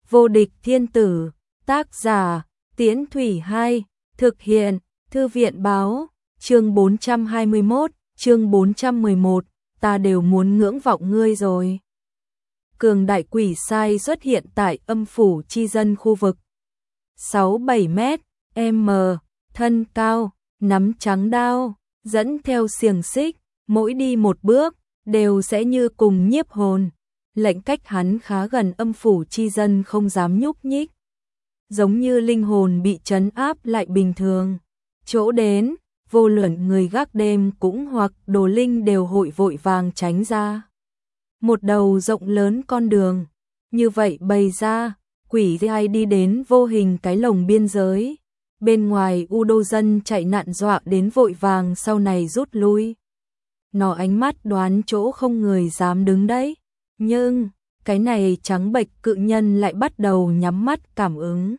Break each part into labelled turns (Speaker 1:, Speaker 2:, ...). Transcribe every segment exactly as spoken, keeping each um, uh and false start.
Speaker 1: Vô địch thiên tử, tác giả, Tiễn Thủy hai, thực hiện, Thư viện báo, chương bốn trăm hai mươi mốt, chương bốn trăm mười một, ta đều muốn ngưỡng vọng ngươi rồi. Cường đại quỷ sai xuất hiện tại âm phủ chi dân khu vực. sáu bảy mét, m, thân cao, nắm trắng đao, dẫn theo xiềng xích, mỗi đi một bước, đều sẽ như cùng nhiếp hồn. Lệnh cách hắn khá gần âm phủ chi dân không dám nhúc nhích. Giống như linh hồn bị trấn áp lại bình thường. Chỗ đến, vô luận người gác đêm cũng hoặc đồ linh đều hội vội vàng tránh ra. Một đầu rộng lớn con đường, như vậy bày ra, quỷ ai đi đến vô hình cái lồng biên giới. Bên ngoài u đô dân chạy nạn dọa đến vội vàng sau này rút lui. Nó ánh mắt đoán chỗ không người dám đứng đấy. Nhưng, cái này trắng bệch cự nhân lại bắt đầu nhắm mắt cảm ứng.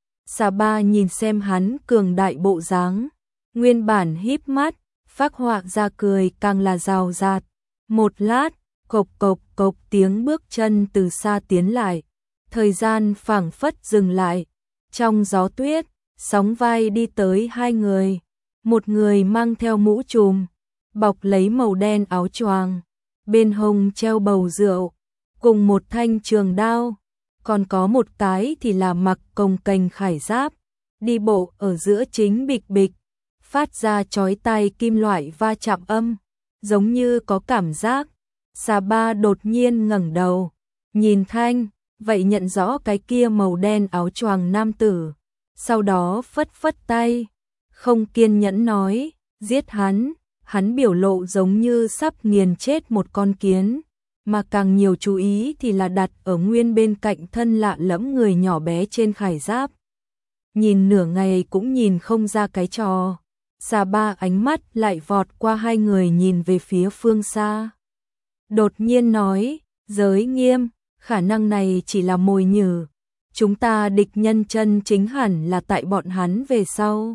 Speaker 1: Xà ba nhìn xem hắn cường đại bộ dáng, nguyên bản híp mắt, phác họa ra cười càng là rào rạt. Một lát, cộc cộc cộc tiếng bước chân từ xa tiến lại. Thời gian phảng phất dừng lại. Trong gió tuyết, sóng vai đi tới hai người. Một người mang theo mũ trùm, bọc lấy màu đen áo choàng, bên hông treo bầu rượu, cùng một thanh trường đao, còn có một cái thì là mặc cồng kềnh khải giáp, đi bộ ở giữa chính bịch bịch, phát ra chói tai kim loại va chạm âm, giống như có cảm giác. Xà ba đột nhiên ngẩng đầu, nhìn Thanh, vậy nhận rõ cái kia màu đen áo choàng nam tử, sau đó phất phất tay, không kiên nhẫn nói, giết hắn. Hắn biểu lộ giống như sắp nghiền chết một con kiến, mà càng nhiều chú ý thì là đặt ở nguyên bên cạnh thân lạ lẫm người nhỏ bé trên khải giáp. Nhìn nửa ngày cũng nhìn không ra cái trò. Xà ba ánh mắt lại vọt qua hai người nhìn về phía phương xa. Đột nhiên nói, giới nghiêm, khả năng này chỉ là mồi nhử. Chúng ta địch nhân chân chính hẳn là tại bọn hắn về sau.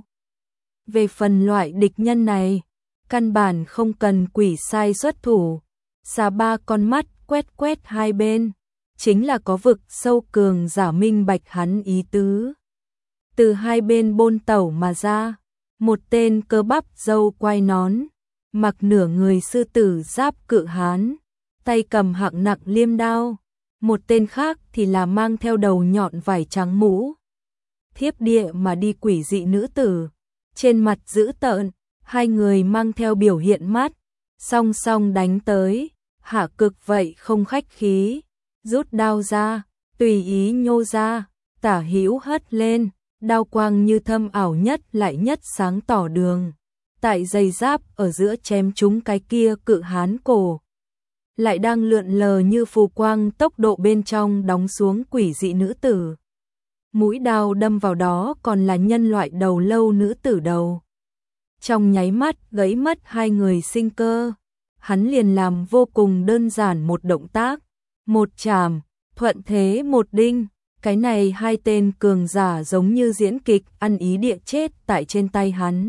Speaker 1: Về phần loại địch nhân này, căn bản không cần quỷ sai xuất thủ. Xà ba con mắt quét quét hai bên, chính là có vực sâu cường giả minh bạch hắn ý tứ. Từ hai bên bôn tẩu mà ra, một tên cơ bắp râu quai nón, mặc nửa người sư tử giáp cự hán, tay cầm hạng nặng liêm đao, một tên khác thì là mang theo đầu nhọn vải trắng mũ. Thiếp địa mà đi quỷ dị nữ tử, trên mặt dữ tợn. Hai người mang theo biểu hiện mắt, song song đánh tới, Hạ Cực vậy không khách khí, rút đao ra, tùy ý nhô ra, tả hữu hất lên, đao quang như thâm ảo nhất lại nhất sáng tỏ đường, tại dây giáp ở giữa chém trúng cái kia cự hán cổ, lại đang lượn lờ như phù quang tốc độ bên trong đóng xuống quỷ dị nữ tử. Mũi đao đâm vào đó còn là nhân loại đầu lâu nữ tử đầu. Trong nháy mắt gãy mất hai người sinh cơ, hắn liền làm vô cùng đơn giản một động tác, một chàm, thuận thế một đinh, cái này hai tên cường giả giống như diễn kịch ăn ý địa chết tại trên tay hắn.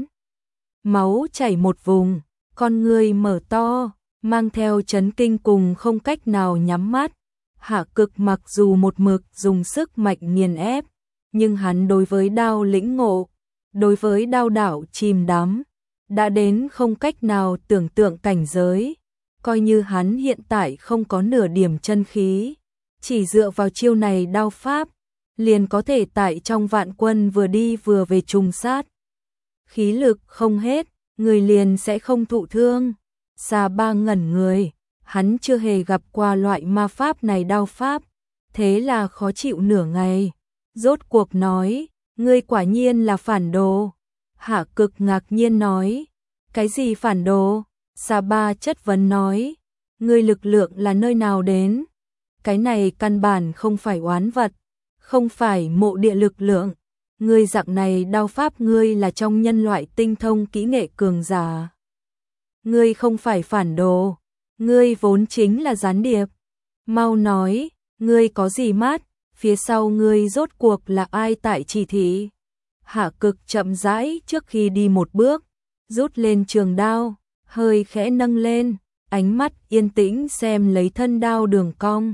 Speaker 1: Máu chảy một vùng, con người mở to, mang theo chấn kinh cùng không cách nào nhắm mắt. Hạ Cực mặc dù một mực dùng sức mạnh nghiền ép, nhưng hắn đối với đao lĩnh ngộ, đối với đao đảo chìm đắm, đã đến không cách nào tưởng tượng cảnh giới, coi như hắn hiện tại không có nửa điểm chân khí, chỉ dựa vào chiêu này đao pháp, liền có thể tại trong vạn quân vừa đi vừa về trùng sát. Khí lực không hết, người liền sẽ không thụ thương. Xà ba ngẩn người, hắn chưa hề gặp qua loại ma pháp này đao pháp, thế là khó chịu nửa ngày, rốt cuộc nói, ngươi quả nhiên là phản đồ. Hạ Cực ngạc nhiên nói, cái gì phản đồ? Xà ba chất vấn nói, ngươi lực lượng là nơi nào đến? Cái này căn bản không phải oán vật, không phải mộ địa lực lượng, ngươi dạng này đao pháp ngươi là trong nhân loại tinh thông kỹ nghệ cường giả. Ngươi không phải phản đồ, ngươi vốn chính là gián điệp. Mau nói, ngươi có gì mắt, phía sau ngươi rốt cuộc là ai tại chỉ thị? Hạ Cực chậm rãi trước khi đi một bước, rút lên trường đao, hơi khẽ nâng lên, ánh mắt yên tĩnh xem lấy thân đao đường cong,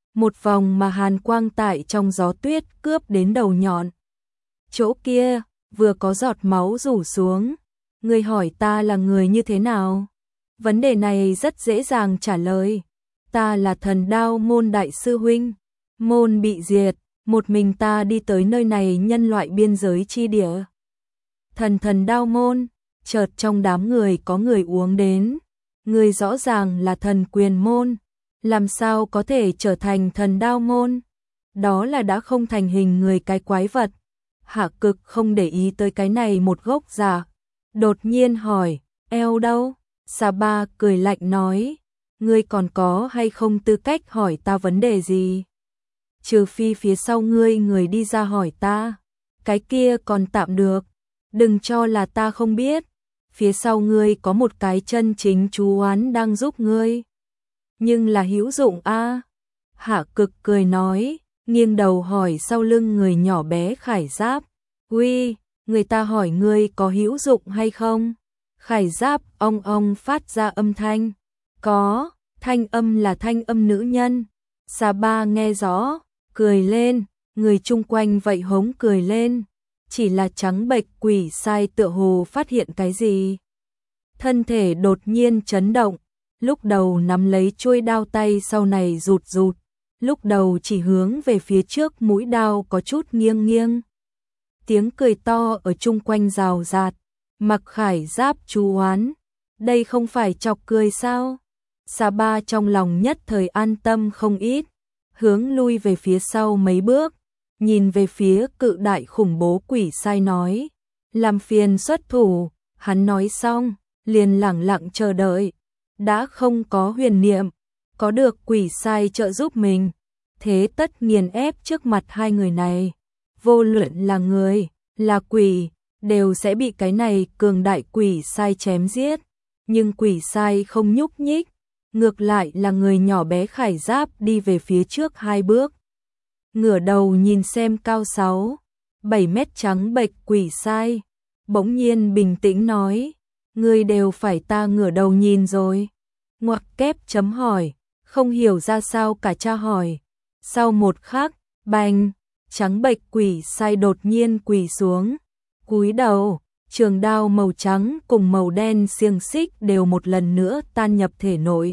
Speaker 1: một vòng mà hàn quang tại trong gió tuyết cướp đến đầu nhọn. Chỗ kia, vừa có giọt máu rủ xuống. Ngươi hỏi ta là người như thế nào? Vấn đề này rất dễ dàng trả lời. Ta là Thần Đao môn đại sư huynh. Môn bị diệt, một mình ta đi tới nơi này nhân loại biên giới chi địa. Thần Thần Đao môn, chợt trong đám người có người uống đến. Người rõ ràng là Thần Quyền môn, làm sao có thể trở thành Thần Đao môn? Đó là đã không thành hình người cái quái vật. Hạ Cực không để ý tới cái này một gốc giả, đột nhiên hỏi, eo đâu? Sa Ba cười lạnh nói, ngươi còn có hay không tư cách hỏi ta vấn đề gì? Trừ phi phía sau ngươi người đi ra hỏi ta, cái kia còn tạm được, đừng cho là ta không biết, phía sau ngươi có một cái chân chính chú oán đang giúp ngươi. Nhưng là hữu dụng a à? Hạ Cực cười nói, nghiêng đầu hỏi sau lưng người nhỏ bé Khải Giáp, uy, người ta hỏi ngươi có hữu dụng hay không? Khải Giáp ong ong phát ra âm thanh, có, thanh âm là thanh âm nữ nhân. Sa Ba nghe rõ, cười lên, người chung quanh vậy hống cười lên, chỉ là trắng bệch quỷ sai tựa hồ phát hiện cái gì. Thân thể đột nhiên chấn động, lúc đầu nắm lấy chuôi đao tay sau này rụt rụt, lúc đầu chỉ hướng về phía trước mũi đao có chút nghiêng nghiêng. Tiếng cười to ở chung quanh rào rạt, Mặc Khải Giáp chú oán, đây không phải chọc cười sao? Sa Ba trong lòng nhất thời an tâm không ít, hướng lui về phía sau mấy bước, nhìn về phía cự đại khủng bố quỷ sai nói, làm phiền xuất thủ. Hắn nói xong, liền lẳng lặng chờ đợi, đã không có huyền niệm, có được quỷ sai trợ giúp mình, thế tất nghiền ép trước mặt hai người này, vô luận là người, là quỷ, đều sẽ bị cái này cường đại quỷ sai chém giết. Nhưng quỷ sai không nhúc nhích, ngược lại là người nhỏ bé Khải Giáp đi về phía trước hai bước, ngửa đầu nhìn xem cao sáu, bảy mét trắng bệch quỷ sai, bỗng nhiên bình tĩnh nói, ngươi đều phải ta ngửa đầu nhìn rồi. Ngoặc kép chấm hỏi, không hiểu ra sao cả cha hỏi. Sau một khắc, bành, trắng bệch quỷ sai đột nhiên quỳ xuống, cúi đầu, trường đao màu trắng cùng màu đen xiềng xích đều một lần nữa tan nhập thể nội.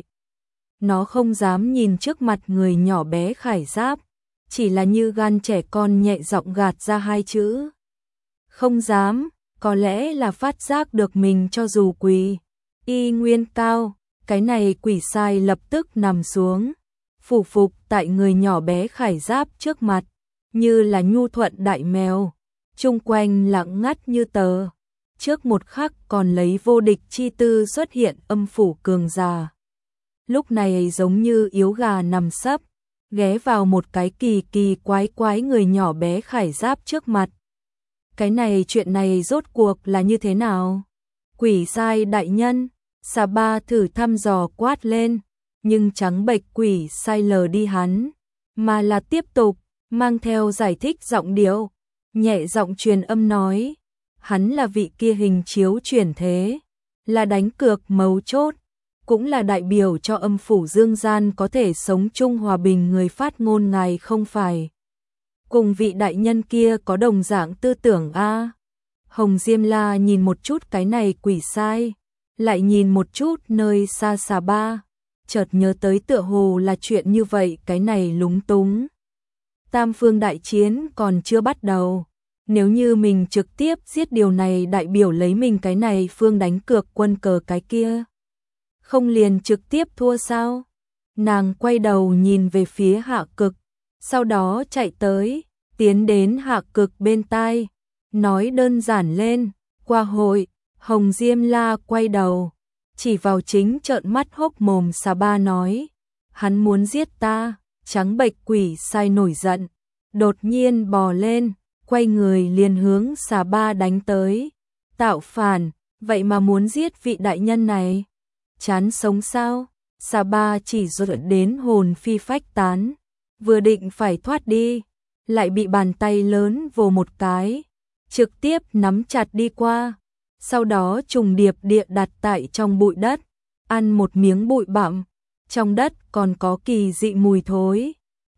Speaker 1: Nó không dám nhìn trước mặt người nhỏ bé Khải Giáp, chỉ là như gan trẻ con nhẹ giọng gạt ra hai chữ. Không dám, có lẽ là phát giác được mình cho dù quỳ y nguyên cao, cái này quỷ sai lập tức nằm xuống, phủ phục tại người nhỏ bé Khải Giáp trước mặt, như là nhu thuận đại mèo, chung quanh lặng ngắt như tờ. Trước một khắc còn lấy vô địch chi tư xuất hiện âm phủ cường già, lúc này giống như yếu gà nằm sấp, ghé vào một cái kỳ kỳ quái quái người nhỏ bé Khải Giáp trước mặt. Cái này chuyện này rốt cuộc là như thế nào? Quỷ sai đại nhân, Sa Ba thử thăm dò quát lên, nhưng trắng bệch quỷ sai lờ đi hắn, mà là tiếp tục, mang theo giải thích giọng điệu, nhẹ giọng truyền âm nói, hắn là vị kia hình chiếu chuyển thế, là đánh cược mấu chốt, cũng là đại biểu cho âm phủ dương gian có thể sống chung hòa bình người phát ngôn ngài không phải. Cùng vị đại nhân kia có đồng dạng tư tưởng a. Hồng Diêm La nhìn một chút cái này quỷ sai, lại nhìn một chút nơi xa Sa Ba, chợt nhớ tới tựa hồ là chuyện như vậy, cái này lúng túng. Tam phương đại chiến còn chưa bắt đầu, nếu như mình trực tiếp giết điều này đại biểu lấy mình cái này phương đánh cược quân cờ cái kia, không liền trực tiếp thua sao? Nàng quay đầu nhìn về phía Hạ Cực, sau đó chạy tới, tiến đến Hạ Cực bên tai, nói đơn giản lên, qua hội. Hồng Diêm La quay đầu, chỉ vào chính trợn mắt hốc mồm Sa Ba nói, hắn muốn giết ta. Trắng bệch quỷ sai nổi giận, đột nhiên bò lên, quay người liền hướng Sa Ba đánh tới. Tạo phản, vậy mà muốn giết vị đại nhân này, chán sống sao? Sa Ba chỉ rụt đến hồn phi phách tán, vừa định phải thoát đi, lại bị bàn tay lớn vồ một cái, trực tiếp nắm chặt đi qua, sau đó trùng điệp địa đặt tại trong bụi đất, ăn một miếng bụi bặm, trong đất còn có kỳ dị mùi thối.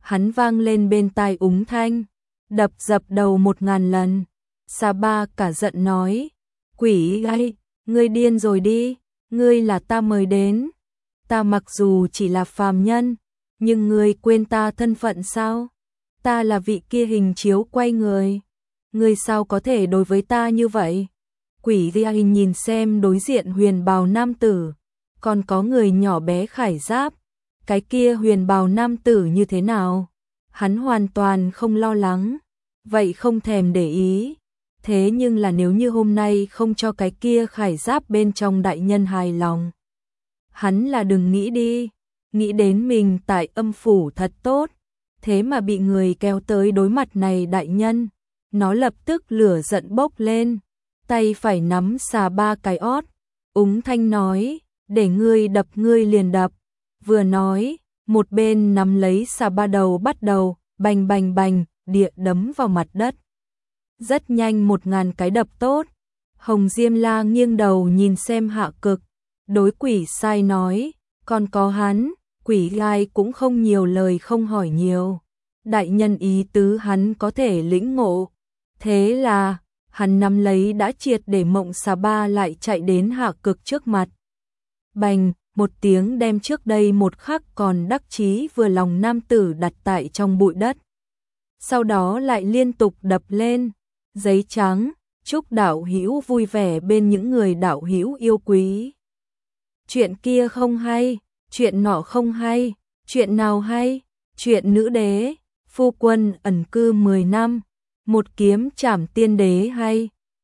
Speaker 1: hắn vang lên bên tai Úng Thanh, đập dập đầu một ngàn lần. Sa Ba cả giận nói, quỷ gai, ngươi điên rồi đi, ngươi là ta mời đến. Ta mặc dù chỉ là phàm nhân, nhưng ngươi quên ta thân phận sao? Ta là vị kia hình chiếu quay người. Ngươi sao có thể đối với ta như vậy? Quỷ gai nhìn xem đối diện huyền bào nam tử, còn có người nhỏ bé khải giáp. Cái kia huyền bào nam tử như thế nào? Hắn hoàn toàn không lo lắng, vậy không thèm để ý. Thế nhưng là nếu như hôm nay không cho cái kia khải giáp bên trong đại nhân hài lòng, hắn là đừng nghĩ đi, nghĩ đến mình tại âm phủ thật tốt, thế mà bị người kéo tới đối mặt này đại nhân, nó lập tức lửa giận bốc lên, tay phải nắm Sa Ba cái ót. Úng Thanh nói, để ngươi đập ngươi liền đập, vừa nói, một bên nắm lấy Sa Ba đầu bắt đầu, bành bành bành, địa đấm vào mặt đất. Rất nhanh một ngàn cái đập tốt. Hồng Diêm La nghiêng đầu nhìn xem Hạ Cực, đối quỷ sai nói, còn có hắn. Quỷ gai cũng không nhiều lời không hỏi nhiều, đại nhân ý tứ hắn có thể lĩnh ngộ. Thế là hắn nắm lấy đã triệt để mộng Sa Ba lại chạy đến Hạ Cực trước mặt. Bành, một tiếng đem trước đây một khắc còn đắc chí vừa lòng nam tử đặt tại trong bụi đất. Sau đó lại liên tục đập lên. Giấy trắng, chúc đạo hữu vui vẻ bên những người đạo hữu yêu quý. Chuyện kia không hay, chuyện nọ không hay, chuyện nào hay? Chuyện nữ đế, phu quân ẩn cư mười năm, một kiếm trảm tiên đế hay.